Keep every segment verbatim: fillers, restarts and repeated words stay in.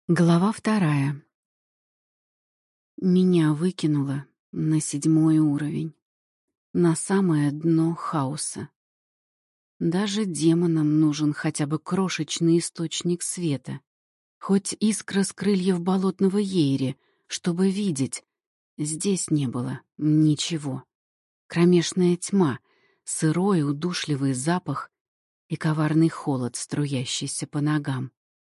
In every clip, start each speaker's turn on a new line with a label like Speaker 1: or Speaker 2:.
Speaker 1: Глава вторая. Меня выкинуло на седьмой уровень, на самое дно хаоса. Даже демонам нужен хотя бы крошечный источник света, хоть искра с крыльев болотного ейри, чтобы видеть. Здесь не было ничего. Кромешная тьма, сырой удушливый запах и коварный холод, струящийся по ногам.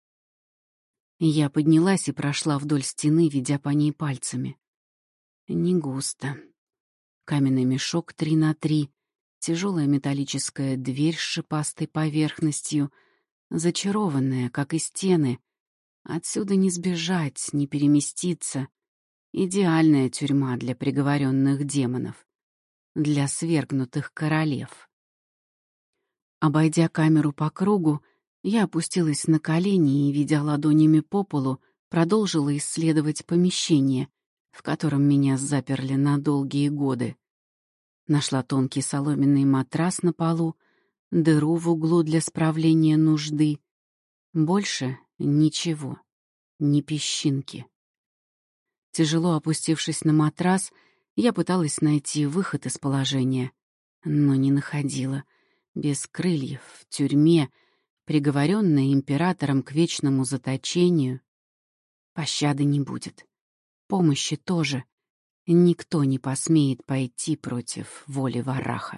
Speaker 1: Я поднялась и прошла вдоль стены, ведя по ней пальцами. Не густо. Каменный мешок три на три, тяжелая металлическая дверь с шипастой поверхностью, зачарованная, как и стены. Отсюда не сбежать, не переместиться. Идеальная тюрьма для приговоренных демонов, для свергнутых королев. Обойдя камеру по кругу, я опустилась на колени и, ведя ладонями по полу, продолжила исследовать помещение, в котором меня заперли на долгие годы. Нашла тонкий соломенный матрас на полу, дыру в углу для справления нужды. Больше ничего, ни песчинки. Тяжело опустившись на матрас, я пыталась найти выход из положения, но не находила. Без крыльев, в тюрьме, приговоренная императором к вечному заточению. Пощады не будет. Помощи тоже. Никто не посмеет пойти против воли Варраха.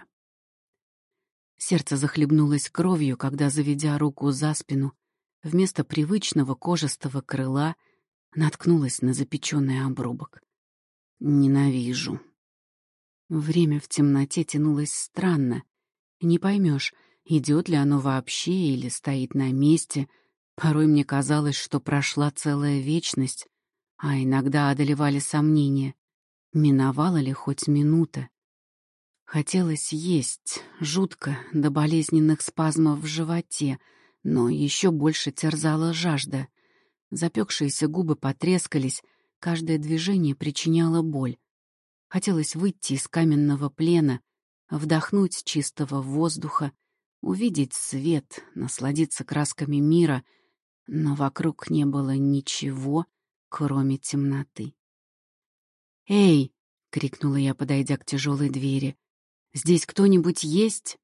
Speaker 1: Сердце захлебнулось кровью, когда, заведя руку за спину, вместо привычного кожистого крыла наткнулась на запеченный обрубок. Ненавижу. Время в темноте тянулось странно. Не поймешь, идет ли оно вообще или стоит на месте. Порой мне казалось, что прошла целая вечность, а иногда одолевали сомнения. Миновала ли хоть минута? Хотелось есть, жутко, до болезненных спазмов в животе, но еще больше терзала жажда. Запекшиеся губы потрескались, каждое движение причиняло боль. Хотелось выйти из каменного плена, вдохнуть чистого воздуха, увидеть свет, насладиться красками мира, но вокруг не было ничего, кроме темноты. «Эй!» — крикнула я, подойдя к тяжелой двери. «Здесь кто-нибудь есть?»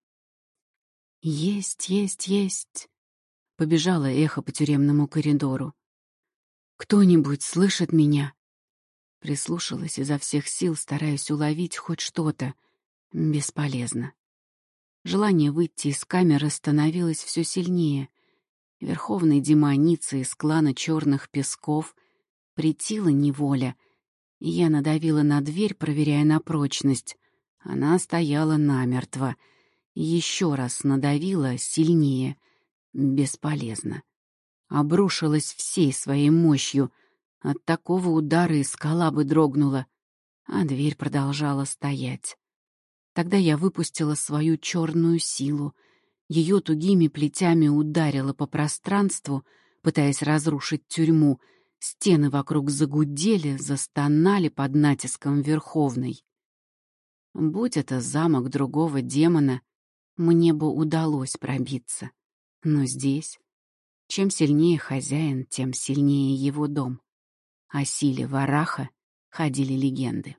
Speaker 1: «Есть, есть, есть!» — побежало эхо по тюремному коридору. «Кто-нибудь слышит меня?» Прислушалась изо всех сил, стараясь уловить хоть что-то. Бесполезно. Желание выйти из камеры становилось все сильнее. Верховной демонице из клана Черных Песков претила неволя, и я надавила на дверь, проверяя на прочность. Она стояла намертво. Еще раз надавила сильнее. Бесполезно. Обрушилась всей своей мощью. От такого удара и скала бы дрогнула, а дверь продолжала стоять. Тогда я выпустила свою черную силу. Ее тугими плетями ударила по пространству, пытаясь разрушить тюрьму. Стены вокруг загудели, застонали под натиском Верховной. Будь это замок другого демона, мне бы удалось пробиться. Но здесь, чем сильнее хозяин, тем сильнее его дом. О силе Варраха ходили легенды.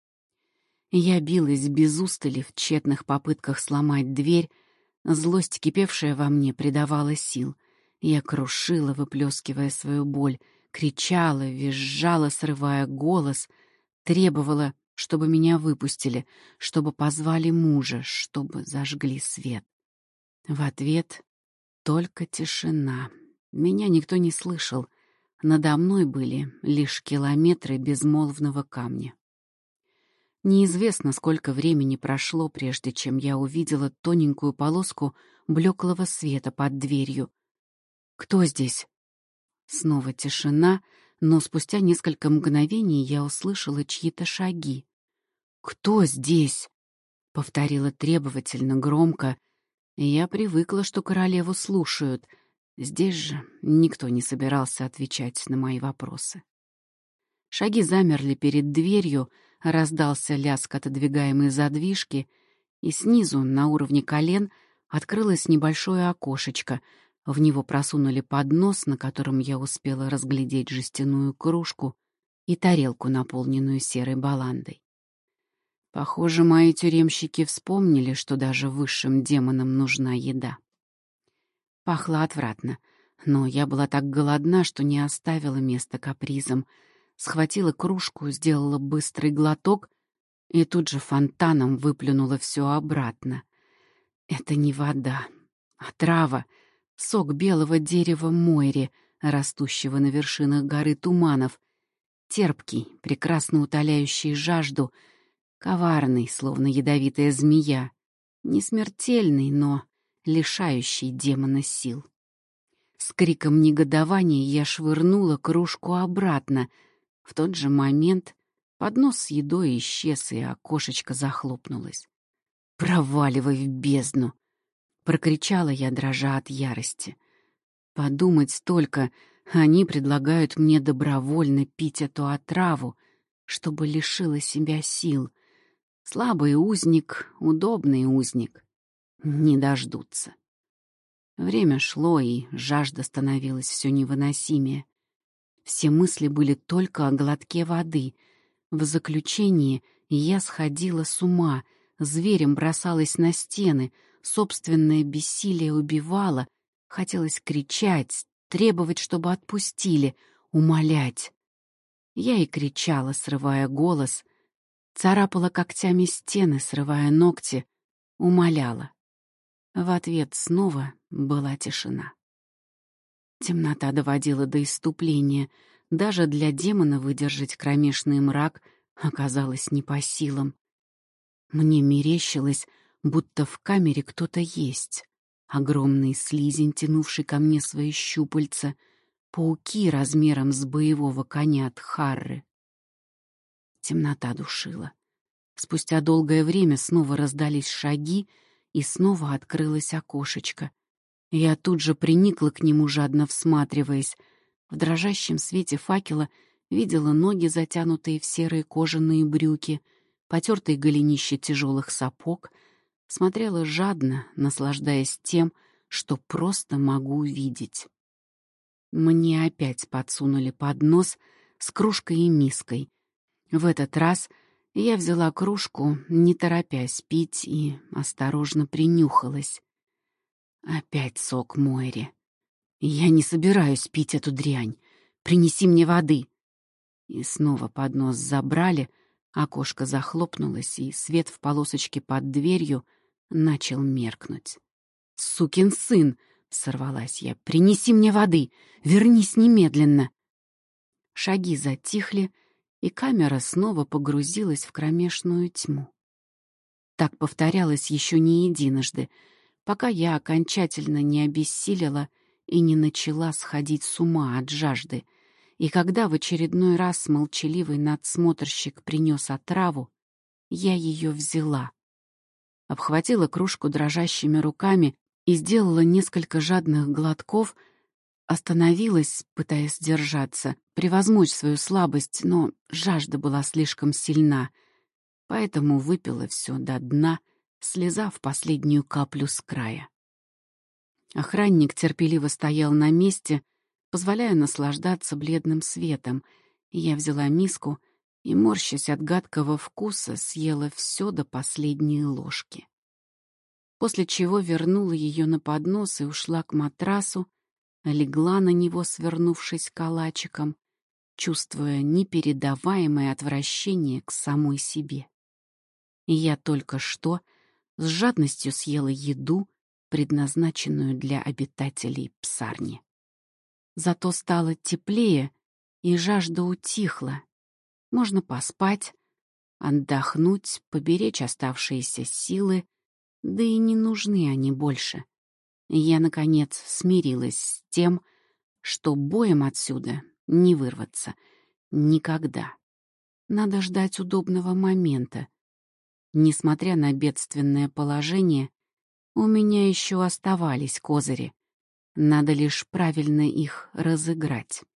Speaker 1: Я билась без устали в тщетных попытках сломать дверь. Злость, кипевшая во мне, придавала сил. Я крушила, выплескивая свою боль, кричала, визжала, срывая голос, требовала, чтобы меня выпустили, чтобы позвали мужа, чтобы зажгли свет. В ответ только тишина. Меня никто не слышал. Надо мной были лишь километры безмолвного камня. Неизвестно, сколько времени прошло, прежде чем я увидела тоненькую полоску блеклого света под дверью. «Кто здесь?» Снова тишина, но спустя несколько мгновений я услышала чьи-то шаги. «Кто здесь?» — повторила требовательно, громко. Я привыкла, что королеву слушают. Здесь же никто не собирался отвечать на мои вопросы. Шаги замерли перед дверью, раздался лязг отодвигаемой задвижки, и снизу, на уровне колен, открылось небольшое окошечко, В него просунули поднос, на котором я успела разглядеть жестяную кружку и тарелку, наполненную серой баландой. Похоже, мои тюремщики вспомнили, что даже высшим демонам нужна еда. Пахло отвратно, но я была так голодна, что не оставила места капризам. Схватила кружку, сделала быстрый глоток и тут же фонтаном выплюнула все обратно. Это не вода, а трава, сок белого дерева мойри, растущего на вершинах горы туманов, терпкий, прекрасно утоляющий жажду, коварный, словно ядовитая змея, не смертельный, но лишающий демона сил. С криком негодования я швырнула кружку обратно. В тот же момент поднос с едой исчез, и окошечко захлопнулось. «Проваливай в бездну!» — прокричала я, дрожа от ярости. Подумать только, они предлагают мне добровольно пить эту отраву, чтобы лишила себя сил. Слабый узник, удобный узник. Не дождутся. Время шло, и жажда становилась все невыносимее. Все мысли были только о глотке воды. В заключении я сходила с ума, зверем бросалась на стены, собственное бессилие убивало, хотелось кричать, требовать, чтобы отпустили, умолять. Я и кричала, срывая голос, царапала когтями стены, срывая ногти, умоляла. В ответ снова была тишина. Темнота доводила до исступления. Даже для демона выдержать кромешный мрак оказалось не по силам. Мне мерещилось, будто в камере кто-то есть. Огромный слизень, тянувший ко мне свои щупальца, пауки размером с боевого коня от Харры. Темнота душила. Спустя долгое время снова раздались шаги, и снова открылось окошечко. Я тут же приникла к нему, жадно всматриваясь. В дрожащем свете факела видела ноги, затянутые в серые кожаные брюки, потертые голенище тяжелых сапог, смотрела жадно, наслаждаясь тем, что просто могу видеть. Мне опять подсунули поднос с кружкой и миской. В этот раз я взяла кружку, не торопясь пить, и осторожно принюхалась. Опять сок мойри. Я не собираюсь пить эту дрянь. Принеси мне воды. И снова поднос забрали, окошко захлопнулось, и свет в полосочке под дверью начал меркнуть. «Сукин сын!» — сорвалась я. «Принеси мне воды! Вернись немедленно!» Шаги затихли, и камера снова погрузилась в кромешную тьму. Так повторялось еще не единожды, пока я окончательно не обессилела и не начала сходить с ума от жажды, и когда в очередной раз молчаливый надсмотрщик принес отраву, я ее взяла. Обхватила кружку дрожащими руками и сделала несколько жадных глотков, остановилась, пытаясь сдержаться, превозмочь свою слабость, но жажда была слишком сильна, поэтому выпила все до дна, слезав последнюю каплю с края. Охранник терпеливо стоял на месте, позволяя наслаждаться бледным светом, и я взяла миску и, морщась от гадкого вкуса, съела все до последней ложки. После чего вернула ее на поднос и ушла к матрасу, легла на него, свернувшись калачиком, чувствуя непередаваемое отвращение к самой себе. И я только что с жадностью съела еду, предназначенную для обитателей псарни. Зато стало теплее, и жажда утихла. Можно поспать, отдохнуть, поберечь оставшиеся силы, да и не нужны они больше. Я, наконец, смирилась с тем, что боем отсюда не вырваться. Никогда. Надо ждать удобного момента. Несмотря на бедственное положение, у меня еще оставались козыри. Надо лишь правильно их разыграть.